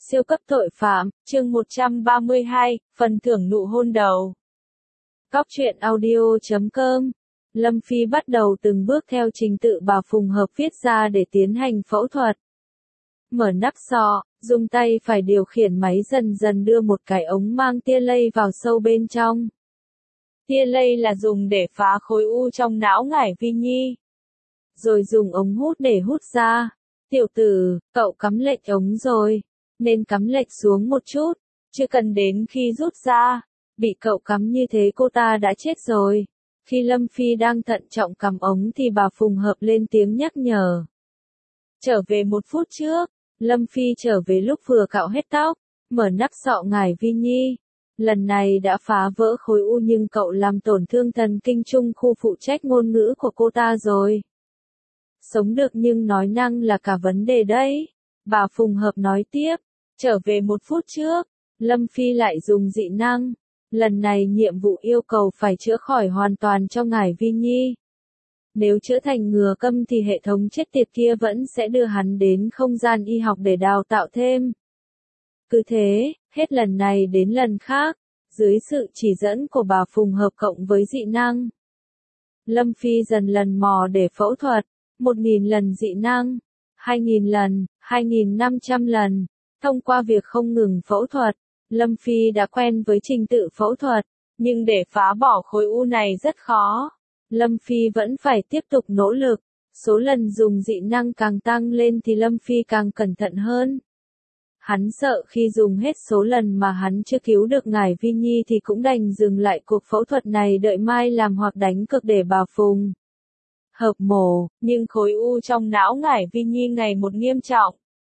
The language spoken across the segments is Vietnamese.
Siêu cấp tội phạm, chương 132, phần thưởng nụ hôn đầu. Cóc truyện audio.com. Lâm Phi bắt đầu từng bước theo trình tự bà Phùng Hợp viết ra để tiến hành phẫu thuật. Mở nắp sọ, dùng tay phải điều khiển máy dần dần đưa một cái ống mang tia lây vào sâu bên trong. Tia lây là dùng để phá khối u trong não Ngải Vi Nhi. Rồi dùng ống hút để hút ra. Tiểu tử, cậu cắm lệch ống rồi. Nên cắm lệch xuống một chút, chưa cần đến khi rút ra. Bị cậu cắm như thế cô ta đã chết rồi. Khi Lâm Phi đang thận trọng cắm ống thì bà Phùng Hợp lên tiếng nhắc nhở. Trở về 1 phút trước, Lâm Phi trở về lúc vừa cạo hết tóc, mở nắp sọ Ngải Vi Nhi. Lần này đã phá vỡ khối u nhưng cậu làm tổn thương thần kinh trung khu phụ trách ngôn ngữ của cô ta rồi. Sống được nhưng nói năng là cả vấn đề đấy. Bà Phùng Hợp nói tiếp. Trở về 1 phút trước, Lâm Phi lại dùng dị năng. Lần này nhiệm vụ yêu cầu phải chữa khỏi hoàn toàn cho Ngải Vi Nhi. Nếu chữa thành ngừa câm thì hệ thống chết tiệt kia vẫn sẽ đưa hắn đến không gian y học để đào tạo thêm. Cứ thế, hết lần này đến lần khác, dưới sự chỉ dẫn của bà Phùng Hợp cộng với dị năng. Lâm Phi dần lần mò để phẫu thuật, 1.000 lần dị năng, 2.000 lần, 2.500 lần. Thông qua việc không ngừng phẫu thuật, Lâm Phi đã quen với trình tự phẫu thuật, nhưng để phá bỏ khối u này rất khó. Lâm Phi vẫn phải tiếp tục nỗ lực, số lần dùng dị năng càng tăng lên thì Lâm Phi càng cẩn thận hơn. Hắn sợ khi dùng hết số lần mà hắn chưa cứu được Ngải Vi Nhi thì cũng đành dừng lại cuộc phẫu thuật này đợi mai làm hoặc đánh cược để bà Phùng Hợp mổ, nhưng khối u trong não Ngải Vi Nhi ngày một nghiêm trọng.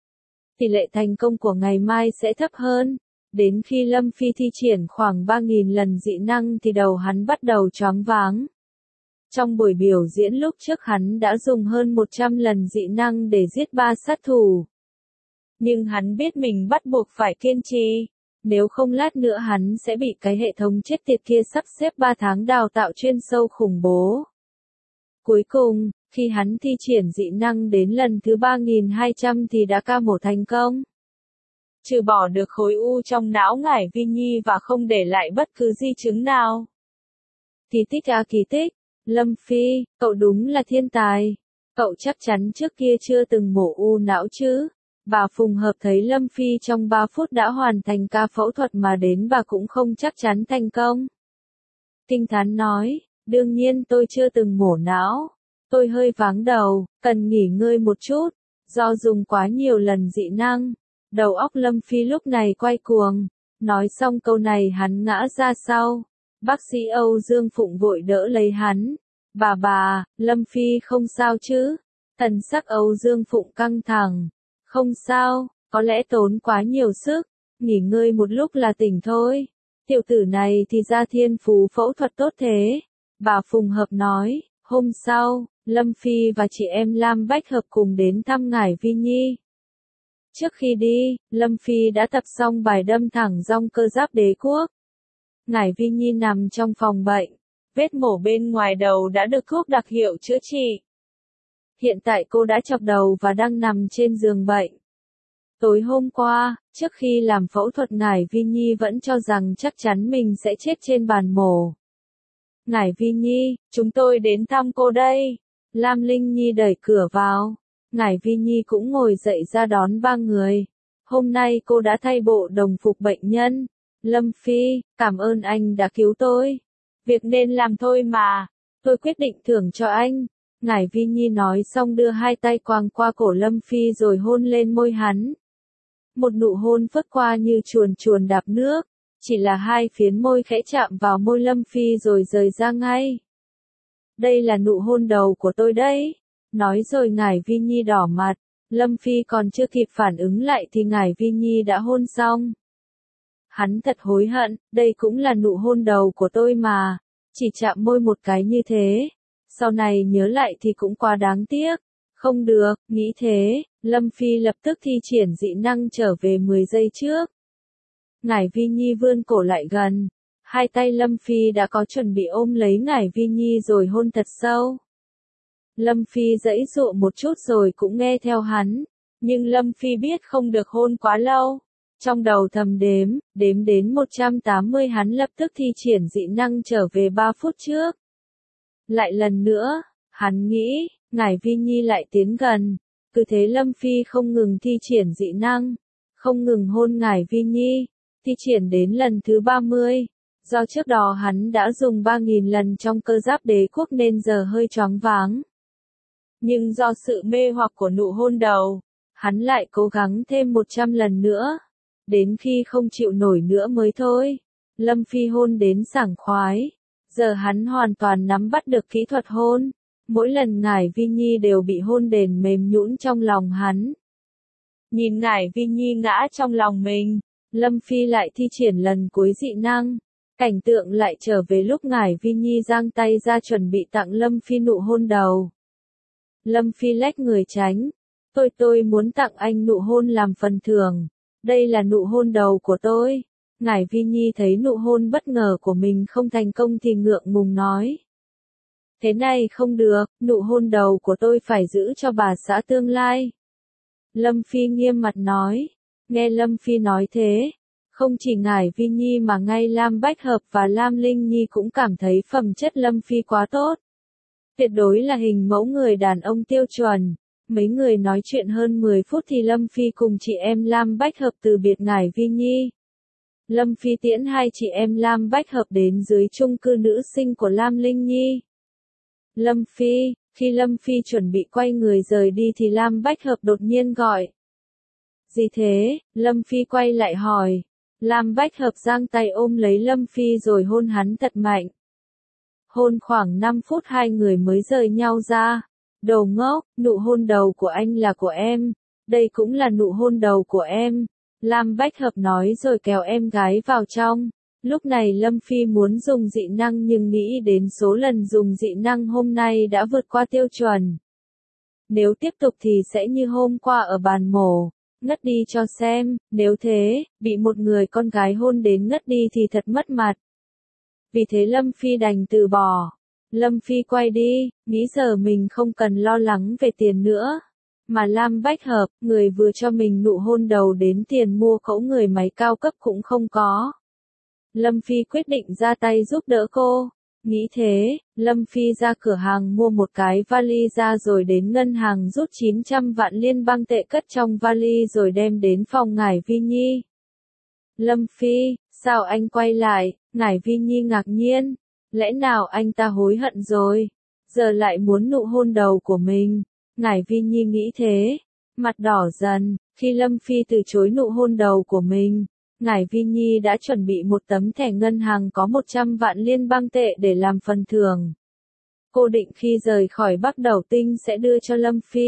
Tỷ lệ thành công của ngày mai sẽ thấp hơn. Đến khi Lâm Phi thi triển khoảng 3.000 lần dị năng thì đầu hắn bắt đầu choáng váng. Trong buổi biểu diễn lúc trước hắn đã dùng hơn 100 lần dị năng để giết 3 sát thủ. Nhưng hắn biết mình bắt buộc phải kiên trì. Nếu không lát nữa hắn sẽ bị cái hệ thống chết tiệt kia sắp xếp 3 tháng đào tạo chuyên sâu khủng bố. Cuối cùng, khi hắn thi triển dị năng đến lần thứ 3.200 thì đã ca mổ thành công. Trừ bỏ được khối u trong não Ngải Vi Nhi và không để lại bất cứ di chứng nào. Kỳ tích à kỳ tích, Lâm Phi, cậu đúng là thiên tài. Cậu chắc chắn trước kia chưa từng mổ u não chứ. Bà Phùng Hợp thấy Lâm Phi trong 3 phút đã hoàn thành ca phẫu thuật mà đến bà cũng không chắc chắn thành công. Kinh thán nói, đương nhiên tôi chưa từng mổ não. Tôi hơi váng đầu, cần nghỉ ngơi một chút, do dùng quá nhiều lần dị năng. Đầu óc Lâm Phi lúc này quay cuồng. Nói xong câu này hắn ngã ra sau. Bác sĩ Âu Dương Phụng vội đỡ lấy hắn. Bà, Lâm Phi không sao chứ? Thần sắc Âu Dương Phụng căng thẳng. Không sao, có lẽ tốn quá nhiều sức. Nghỉ ngơi một lúc là tỉnh thôi. Tiểu tử này thì ra thiên phú phẫu thuật tốt thế. Bà Phùng Hợp nói, hôm sau, Lâm Phi và chị em Lam Bách Hợp cùng đến thăm Ngải Vi Nhi. Trước khi đi, Lâm Phi đã tập xong bài đâm thẳng dong cơ giáp đế quốc. Ngải Vi Nhi nằm trong phòng bệnh. Vết mổ bên ngoài đầu đã được thuốc đặc hiệu chữa trị. Hiện tại cô đã chọc đầu và đang nằm trên giường bệnh. Tối hôm qua, trước khi làm phẫu thuật Ngải Vi Nhi vẫn cho rằng chắc chắn mình sẽ chết trên bàn mổ. Ngải Vi Nhi, chúng tôi đến thăm cô đây. Lam Linh Nhi đẩy cửa vào. Ngải Vi Nhi cũng ngồi dậy ra đón 3 người. Hôm nay cô đã thay bộ đồng phục bệnh nhân. Lâm Phi, cảm ơn anh đã cứu tôi. Việc nên làm thôi mà. Tôi quyết định thưởng cho anh. Ngải Vi Nhi nói xong đưa 2 tay quàng qua cổ Lâm Phi rồi hôn lên môi hắn. Một nụ hôn phất qua như chuồn chuồn đạp nước. Chỉ là 2 phiến môi khẽ chạm vào môi Lâm Phi rồi rời ra ngay. Đây là nụ hôn đầu của tôi đấy. Nói rồi Ngải Vi Nhi đỏ mặt. Lâm Phi còn chưa kịp phản ứng lại thì Ngải Vi Nhi đã hôn xong. Hắn thật hối hận, đây cũng là nụ hôn đầu của tôi mà. Chỉ chạm môi một cái như thế. Sau này nhớ lại thì cũng quá đáng tiếc. Không được, nghĩ thế, Lâm Phi lập tức thi triển dị năng trở về 10 giây trước. Ngải Vi Nhi vươn cổ lại gần. 2 tay Lâm Phi đã có chuẩn bị ôm lấy Ngải Vi Nhi rồi hôn thật sâu. Lâm Phi giãy giụa một chút rồi cũng nghe theo hắn. Nhưng Lâm Phi biết không được hôn quá lâu. Trong đầu thầm đếm đến 180 hắn lập tức thi triển dị năng trở về 3 phút trước. Lại lần nữa, hắn nghĩ, Ngải Vi Nhi lại tiến gần. Cứ thế Lâm Phi không ngừng thi triển dị năng, không ngừng hôn Ngải Vi Nhi, thi triển đến lần thứ 30. Do trước đó hắn đã dùng 3.000 lần trong cơ giáp đế quốc nên giờ hơi choáng váng. Nhưng do sự mê hoặc của nụ hôn đầu, hắn lại cố gắng thêm 100 lần nữa. Đến khi không chịu nổi nữa mới thôi. Lâm Phi hôn đến sảng khoái. Giờ hắn hoàn toàn nắm bắt được kỹ thuật hôn. Mỗi lần Ngải Vi Nhi đều bị hôn đền mềm nhũn trong lòng hắn. Nhìn Ngải Vi Nhi ngã trong lòng mình, Lâm Phi lại thi triển lần cuối dị năng. Cảnh tượng lại trở về lúc Ngải Vi Nhi giang tay ra chuẩn bị tặng Lâm Phi nụ hôn đầu. Lâm Phi lách người tránh. Tôi muốn tặng anh nụ hôn làm phần thưởng. Đây là nụ hôn đầu của tôi. Ngải Vi Nhi thấy nụ hôn bất ngờ của mình không thành công thì ngượng ngùng nói. Thế này không được, nụ hôn đầu của tôi phải giữ cho bà xã tương lai. Lâm Phi nghiêm mặt nói. Nghe Lâm Phi nói thế, không chỉ Ngải Vi Nhi mà ngay Lam Bách Hợp và Lam Linh Nhi cũng cảm thấy phẩm chất Lâm Phi quá tốt. Tuyệt đối là hình mẫu người đàn ông tiêu chuẩn. Mấy người nói chuyện hơn 10 phút thì Lâm Phi cùng chị em Lam Bách Hợp từ biệt Ngải Vi Nhi. Lâm Phi tiễn hai chị em Lam Bách Hợp đến dưới chung cư nữ sinh của Lam Linh Nhi. Khi Lâm Phi chuẩn bị quay người rời đi thì Lam Bách Hợp đột nhiên gọi. Gì thế? Lâm Phi quay lại hỏi. Lam Bách Hợp giang tay ôm lấy Lâm Phi rồi hôn hắn thật mạnh. Hôn khoảng 5 phút hai người mới rời nhau ra. Đồ ngốc, nụ hôn đầu của anh là của em. Đây cũng là nụ hôn đầu của em. Lam Bách Hợp nói rồi kéo em gái vào trong. Lúc này Lâm Phi muốn dùng dị năng nhưng nghĩ đến số lần dùng dị năng hôm nay đã vượt qua tiêu chuẩn. Nếu tiếp tục thì sẽ như hôm qua ở bàn mổ, ngất đi cho xem, nếu thế, bị một người con gái hôn đến ngất đi thì thật mất mặt. Vì thế Lâm Phi đành từ bỏ. Lâm Phi quay đi, nghĩ giờ mình không cần lo lắng về tiền nữa. Mà Lam Bách Hợp, người vừa cho mình nụ hôn đầu đến tiền mua khẩu người máy cao cấp cũng không có. Lâm Phi quyết định ra tay giúp đỡ cô. Nghĩ thế, Lâm Phi ra cửa hàng mua một cái vali ra rồi đến ngân hàng rút 900 vạn liên bang tệ cất trong vali rồi đem đến phòng Ngải Vi Nhi. Lâm Phi, sao anh quay lại? Ngải Vi Nhi ngạc nhiên. Lẽ nào anh ta hối hận rồi? Giờ lại muốn nụ hôn đầu của mình. Ngải Vi Nhi nghĩ thế. Mặt đỏ dần, khi Lâm Phi từ chối nụ hôn đầu của mình. Ngải Vi Nhi đã chuẩn bị một tấm thẻ ngân hàng có 100 vạn liên bang tệ để làm phần thưởng. Cô định khi rời khỏi Bắc Đầu Tinh sẽ đưa cho Lâm Phi.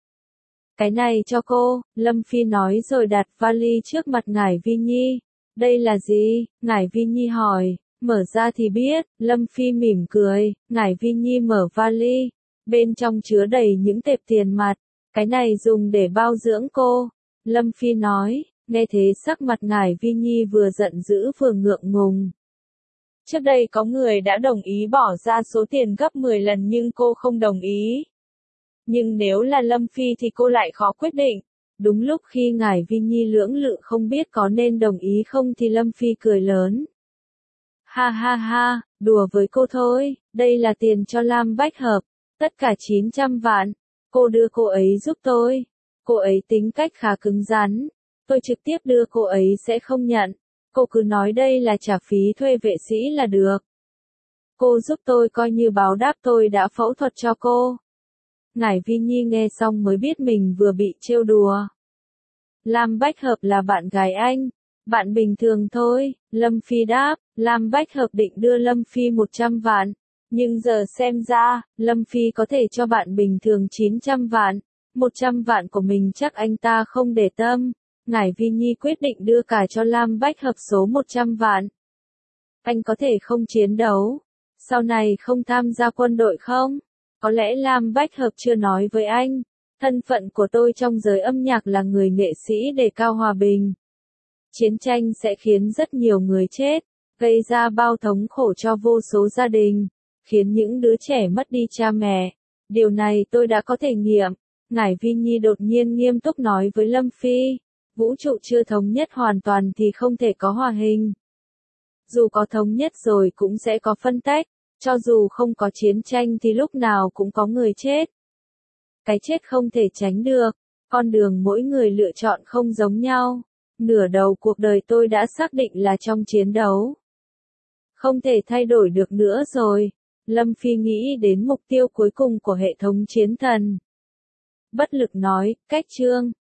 Cái này cho cô, Lâm Phi nói rồi đặt vali trước mặt Ngải Vi Nhi. Đây là gì? Ngải Vi Nhi hỏi. Mở ra thì biết, Lâm Phi mỉm cười. Ngải Vi Nhi mở vali. Bên trong chứa đầy những tệp tiền mặt. Cái này dùng để bao dưỡng cô. Lâm Phi nói. Nghe thế sắc mặt Ngải Vi Nhi vừa giận dữ vừa ngượng ngùng. Trước đây có người đã đồng ý bỏ ra số tiền gấp 10 lần nhưng cô không đồng ý. Nhưng nếu là Lâm Phi thì cô lại khó quyết định. Đúng lúc khi Ngải Vi Nhi lưỡng lự không biết có nên đồng ý không thì Lâm Phi cười lớn. Ha ha ha, đùa với cô thôi, đây là tiền cho Lam Bách Hợp, tất cả 900 vạn. Cô đưa cô ấy giúp tôi. Cô ấy tính cách khá cứng rắn. Tôi trực tiếp đưa cô ấy sẽ không nhận. Cô cứ nói đây là trả phí thuê vệ sĩ là được. Cô giúp tôi coi như báo đáp tôi đã phẫu thuật cho cô. Ngải Vi Nhi nghe xong mới biết mình vừa bị trêu đùa. Lam Bách Hợp là bạn gái anh. Bạn bình thường thôi, Lâm Phi đáp. Lam Bách Hợp định đưa Lâm Phi 100 vạn. Nhưng giờ xem ra, Lâm Phi có thể cho bạn bình thường 900 vạn. 100 vạn của mình chắc anh ta không để tâm. Ngải Vi Nhi quyết định đưa cả cho Lam Bách Hợp số 100 vạn. Anh có thể không chiến đấu. Sau này không tham gia quân đội không? Có lẽ Lam Bách Hợp chưa nói với anh. Thân phận của tôi trong giới âm nhạc là người nghệ sĩ đề cao hòa bình. Chiến tranh sẽ khiến rất nhiều người chết, gây ra bao thống khổ cho vô số gia đình, khiến những đứa trẻ mất đi cha mẹ. Điều này tôi đã có thể nghiệm. Ngải Vi Nhi đột nhiên nghiêm túc nói với Lâm Phi. Vũ trụ chưa thống nhất hoàn toàn thì không thể có hòa hình. Dù có thống nhất rồi cũng sẽ có phân tách, cho dù không có chiến tranh thì lúc nào cũng có người chết. Cái chết không thể tránh được, con đường mỗi người lựa chọn không giống nhau. Nửa đầu cuộc đời tôi đã xác định là trong chiến đấu. Không thể thay đổi được nữa rồi. Lâm Phi nghĩ đến mục tiêu cuối cùng của hệ thống chiến thần. Bất lực nói, cách chương.